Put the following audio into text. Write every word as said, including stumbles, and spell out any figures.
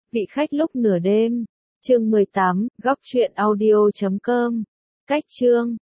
Vị khách lúc nửa đêm. Chương mười tám, góc truyện audio chấm com. Cách chương